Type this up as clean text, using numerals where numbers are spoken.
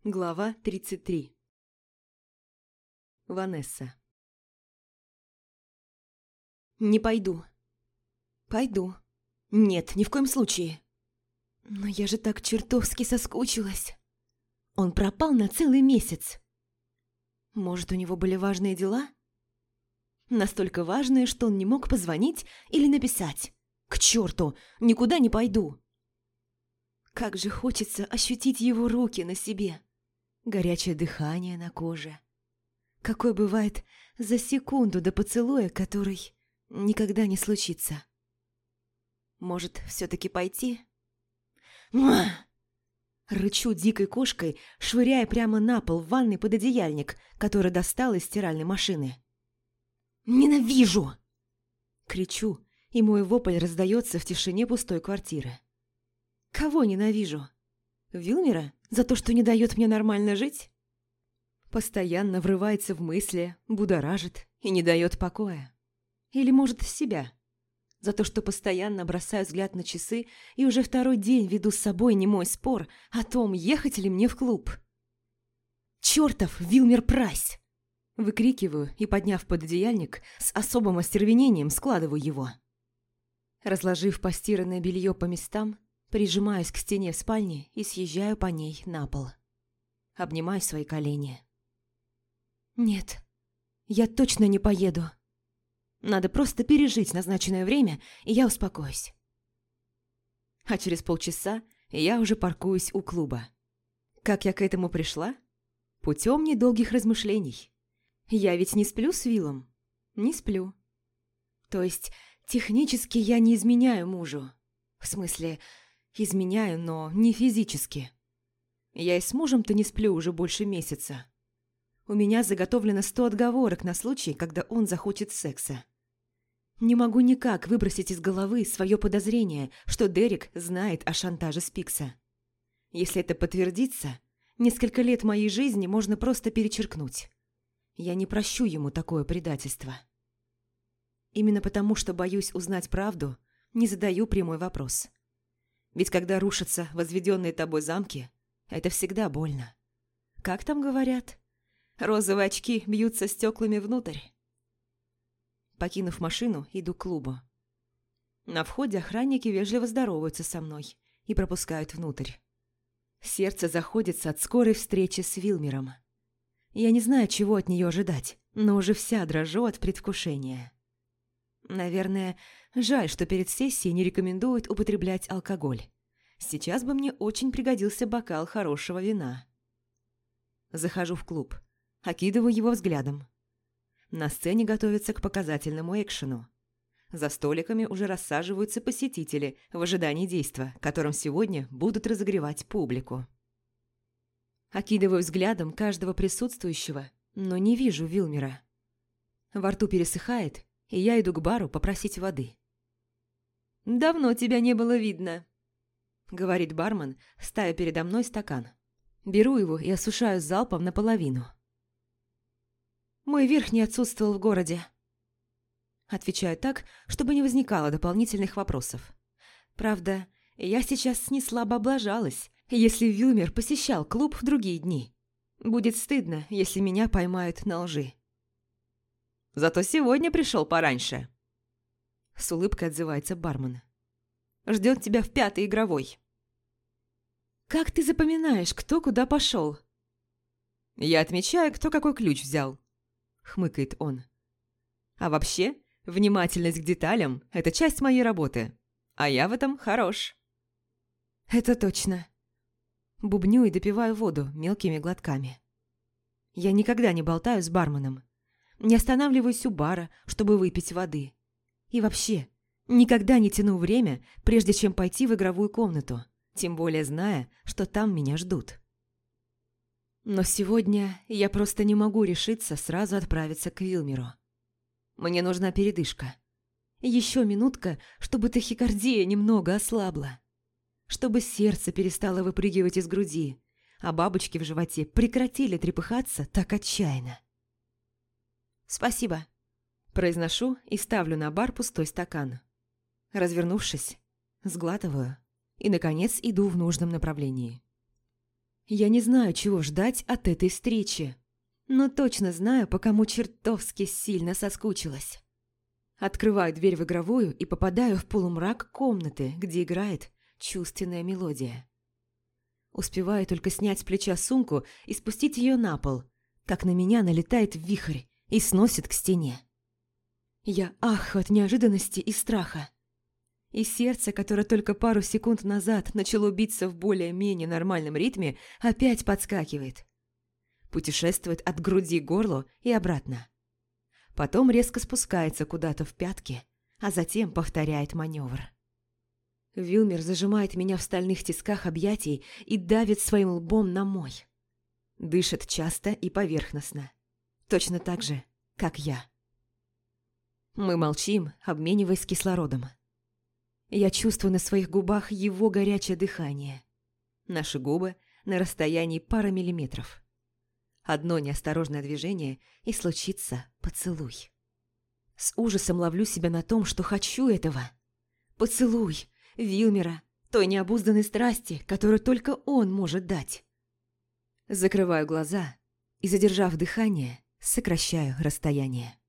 Глава 33. Ванесса. «Не пойду. Пойду. Нет, ни в коем случае. Но я же так чертовски соскучилась. Он пропал на целый месяц. Может, у него были важные дела? Настолько важные, что он не мог позвонить или написать. К черту, никуда не пойду. Как же хочется ощутить его руки на себе. Горячее дыхание на коже. Какой бывает за секунду до поцелуя, который никогда не случится. Может, все-таки пойти? Муа! Рычу дикой кошкой, швыряя прямо на пол в ванной пододеяльник, который достал из стиральной машины. «Ненавижу!» Кричу, и мой вопль раздается в тишине пустой квартиры. Кого ненавижу? Вилмера? За то, что не дает мне нормально жить? Постоянно врывается в мысли, будоражит и не дает покоя. Или, может, себя? За то, что постоянно бросаю взгляд на часы и уже второй день веду с собой немой спор о том, ехать ли мне в клуб. «Чертов Вилмер Прайс!» Выкрикиваю и, подняв пододеяльник, с особым остервенением складываю его. Разложив постиранное белье по местам, прижимаюсь к стене в спальне и съезжаю по ней на пол. Обнимаю свои колени. Нет, я точно не поеду. Надо просто пережить назначенное время, и я успокоюсь. А через полчаса я уже паркуюсь у клуба. Как я к этому пришла? Путем недолгих размышлений. Я ведь не сплю с Виллом? Не сплю. То есть, технически я не изменяю мужу. В смысле, изменяю, но не физически. Я и с мужем-то не сплю уже больше месяца. У меня заготовлено 100 отговорок на случай, когда он захочет секса. Не могу никак выбросить из головы свое подозрение, что Дерек знает о шантаже Спикса. Если это подтвердится, несколько лет моей жизни можно просто перечеркнуть. Я не прощу ему такое предательство. Именно потому, что боюсь узнать правду, не задаю прямой вопрос. Ведь когда рушатся возведенные тобой замки, это всегда больно. Как там говорят? Розовые очки бьются стеклами внутрь. Покинув машину, иду к клубу. На входе охранники вежливо здороваются со мной и пропускают внутрь. Сердце заходится от скорой встречи с Вилмером. Я не знаю, чего от нее ожидать, но уже вся дрожу от предвкушения. Наверное, жаль, что перед сессией не рекомендуют употреблять алкоголь. Сейчас бы мне очень пригодился бокал хорошего вина. Захожу в клуб, окидываю его взглядом. На сцене готовятся к показательному экшену. За столиками уже рассаживаются посетители в ожидании действа, которым сегодня будут разогревать публику. Окидываю взглядом каждого присутствующего, но не вижу Вилмера. Во рту пересыхает, и я иду к бару попросить воды. «Давно тебя не было видно», — говорит бармен, ставя передо мной стакан. Беру его и осушаю залпом наполовину. «Мой верхний отсутствовал в городе». Отвечаю так, чтобы не возникало дополнительных вопросов. Правда, я сейчас не слабо облажалась, если Вилмер посещал клуб в другие дни. Будет стыдно, если меня поймают на лжи. «Зато сегодня пришел пораньше», — с улыбкой отзывается бармен. «Ждет тебя в 5-й игровой». «Как ты запоминаешь, кто куда пошел?» «Я отмечаю, кто какой ключ взял», — хмыкает он. «А вообще, внимательность к деталям – это часть моей работы, а я в этом хорош». «Это точно». Бубню и допиваю воду мелкими глотками. Я никогда не болтаю с барменом. Не останавливаюсь у бара, чтобы выпить воды. И вообще, никогда не тяну время, прежде чем пойти в игровую комнату, тем более зная, что там меня ждут. Но сегодня я просто не могу решиться сразу отправиться к Вилмеру. Мне нужна передышка. Еще минутка, чтобы тахикардия немного ослабла. Чтобы сердце перестало выпрыгивать из груди, а бабочки в животе прекратили трепыхаться так отчаянно. «Спасибо», – произношу и ставлю на бар пустой стакан. Развернувшись, сглатываю и, наконец, иду в нужном направлении. Я не знаю, чего ждать от этой встречи, но точно знаю, по кому чертовски сильно соскучилась. Открываю дверь в игровую и попадаю в полумрак комнаты, где играет чувственная мелодия. Успеваю только снять с плеча сумку и спустить ее на пол, как на меня налетает вихрь и сносит к стене. Я ахаю от неожиданности и страха. И сердце, которое только пару секунд назад начало биться в более-менее нормальном ритме, опять подскакивает. Путешествует от груди к горлу и обратно. Потом резко спускается куда-то в пятки, а затем повторяет маневр. Вилмер зажимает меня в стальных тисках объятий и давит своим лбом на мой. Дышит часто и поверхностно. Точно так же, как я. Мы молчим, обмениваясь кислородом. Я чувствую на своих губах его горячее дыхание. Наши губы на расстоянии пары миллиметров. Одно неосторожное движение, и случится поцелуй. С ужасом ловлю себя на том, что хочу этого. Поцелуй Вилмера, той необузданной страсти, которую только он может дать. Закрываю глаза и, задержав дыхание, сокращаю расстояние.